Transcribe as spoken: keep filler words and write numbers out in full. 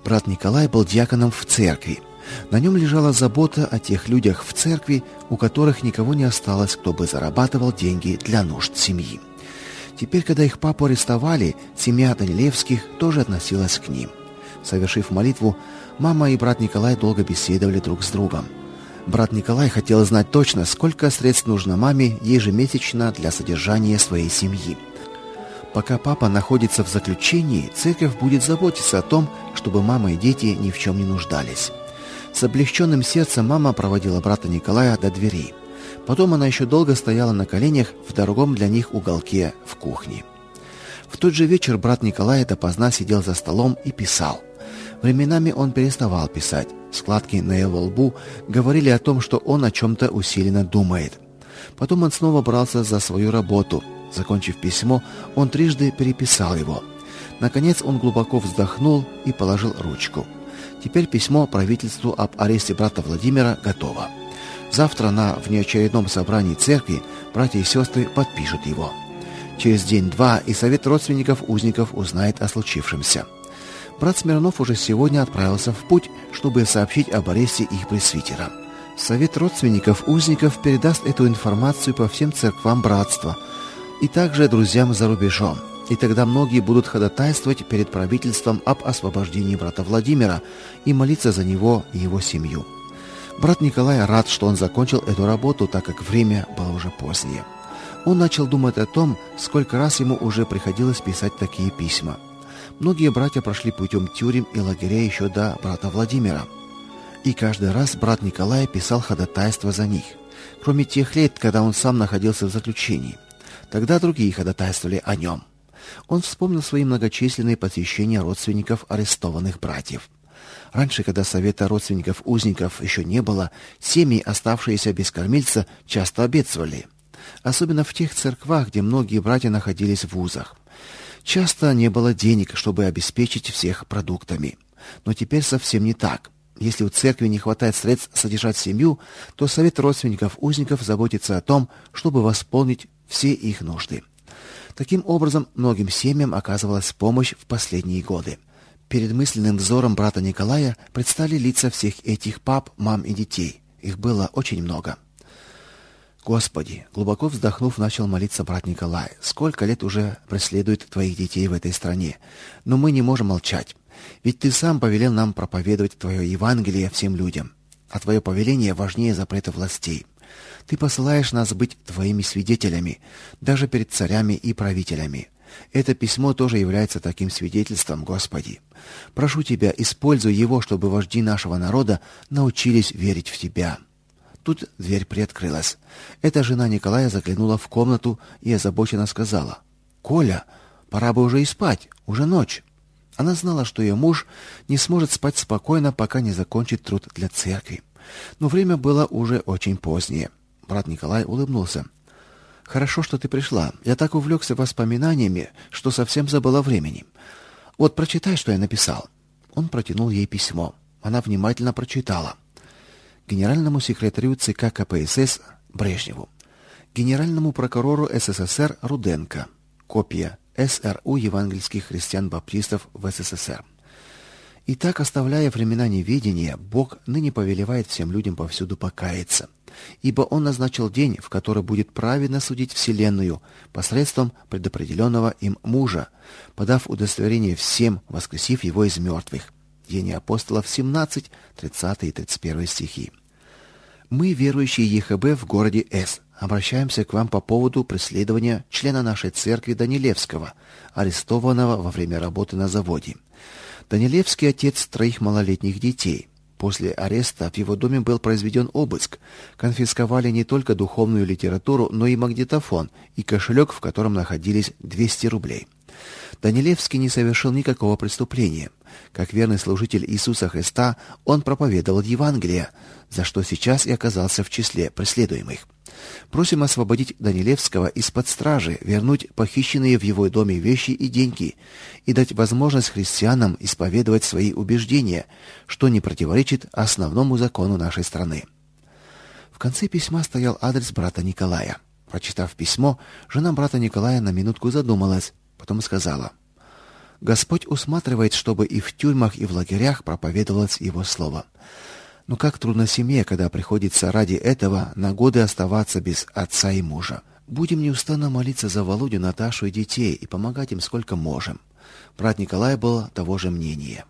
Брат Николай был диаконом в церкви. На нем лежала забота о тех людях в церкви, у которых никого не осталось, кто бы зарабатывал деньги для нужд семьи. Теперь, когда их папу арестовали, семья Данилевских тоже относилась к ним. Совершив молитву, мама и брат Николай долго беседовали друг с другом. Брат Николай хотел знать точно, сколько средств нужно маме ежемесячно для содержания своей семьи. Пока папа находится в заключении, церковь будет заботиться о том, чтобы мама и дети ни в чем не нуждались. С облегченным сердцем мама проводила брата Николая до дверей. Потом она еще долго стояла на коленях в дорогом для них уголке в кухне. В тот же вечер брат Николай допоздна сидел за столом и писал. Временами он переставал писать. Складки на его лбу говорили о том, что он о чем-то усиленно думает. Потом он снова брался за свою работу. Закончив письмо, он трижды переписал его. Наконец он глубоко вздохнул и положил ручку. Теперь письмо правительству об аресте брата Владимира готово. Завтра на внеочередном собрании церкви братья и сестры подпишут его. Через день-два и совет родственников узников узнает о случившемся. Брат Смирнов уже сегодня отправился в путь, чтобы сообщить об аресте их пресвитера. Совет родственников узников передаст эту информацию по всем церквам братства и также друзьям за рубежом. И тогда многие будут ходатайствовать перед правительством об освобождении брата Владимира и молиться за него и его семью. Брат Николай рад, что он закончил эту работу, так как время было уже позднее. Он начал думать о том, сколько раз ему уже приходилось писать такие письма. Многие братья прошли путем тюрем и лагерей еще до брата Владимира. И каждый раз брат Николай писал ходатайство за них, кроме тех лет, когда он сам находился в заключении. Тогда другие ходатайствовали о нем. Он вспомнил свои многочисленные посещения родственников арестованных братьев. Раньше, когда совета родственников узников еще не было, семьи, оставшиеся без кормильца, часто бедствовали. Особенно в тех церквах, где многие братья находились в вузах. Часто не было денег, чтобы обеспечить всех продуктами. Но теперь совсем не так. Если у церкви не хватает средств содержать семью, то совет родственников узников заботится о том, чтобы восполнить все их нужды. Таким образом, многим семьям оказывалась помощь в последние годы. Перед мысленным взором брата Николая предстали лица всех этих пап, мам и детей. Их было очень много. Господи, глубоко вздохнув, начал молиться брат Николай. Сколько лет уже преследуют твоих детей в этой стране, но мы не можем молчать. Ведь ты сам повелел нам проповедовать твое Евангелие всем людям, а твое повеление важнее запрета властей. Ты посылаешь нас быть твоими свидетелями, даже перед царями и правителями. Это письмо тоже является таким свидетельством, Господи. Прошу Тебя, используй его, чтобы вожди нашего народа научились верить в Тебя. Тут дверь приоткрылась. Эта жена Николая заглянула в комнату и озабоченно сказала: «Коля, пора бы уже и спать, уже ночь». Она знала, что ее муж не сможет спать спокойно, пока не закончит труд для церкви. Но время было уже очень позднее. Брат Николай улыбнулся. «Хорошо, что ты пришла. Я так увлекся воспоминаниями, что совсем забыл о времени. Вот прочитай, что я написал». Он протянул ей письмо. Она внимательно прочитала. Генеральному секретарю ЦК КПСС Брежневу. Генеральному прокурору СССР Руденко. Копия. СРУ евангельских христиан-баптистов в СССР. Итак, оставляя времена неведения, Бог ныне повелевает всем людям повсюду покаяться. Ибо Он назначил день, в который будет праведно судить вселенную посредством предопределенного им мужа, подав удостоверение всем, воскресив его из мертвых. Деяния апостолов семнадцать, тридцатый и тридцать первый стихи. Мы, верующие ЕХБ в городе С, обращаемся к вам по поводу преследования члена нашей церкви Данилевского, арестованного во время работы на заводе. Данилевский отец троих малолетних детей. После ареста в его доме был произведен обыск. Конфисковали не только духовную литературу, но и магнитофон и кошелек, в котором находились двести рублей. Данилевский не совершил никакого преступления. Как верный служитель Иисуса Христа, он проповедовал Евангелие, за что сейчас и оказался в числе преследуемых. Просим освободить Данилевского из-под стражи, вернуть похищенные в его доме вещи и деньги и дать возможность христианам исповедовать свои убеждения, что не противоречит основному закону нашей страны. В конце письма стоял адрес брата Николая. Прочитав письмо, жена брата Николая на минутку задумалась, потом сказала: Господь усматривает, чтобы и в тюрьмах, и в лагерях проповедовалось Его Слово. Но как трудно семье, когда приходится ради этого на годы оставаться без отца и мужа. Будем неустанно молиться за Володю, Наташу и детей и помогать им сколько можем. Брат Николай был того же мнения.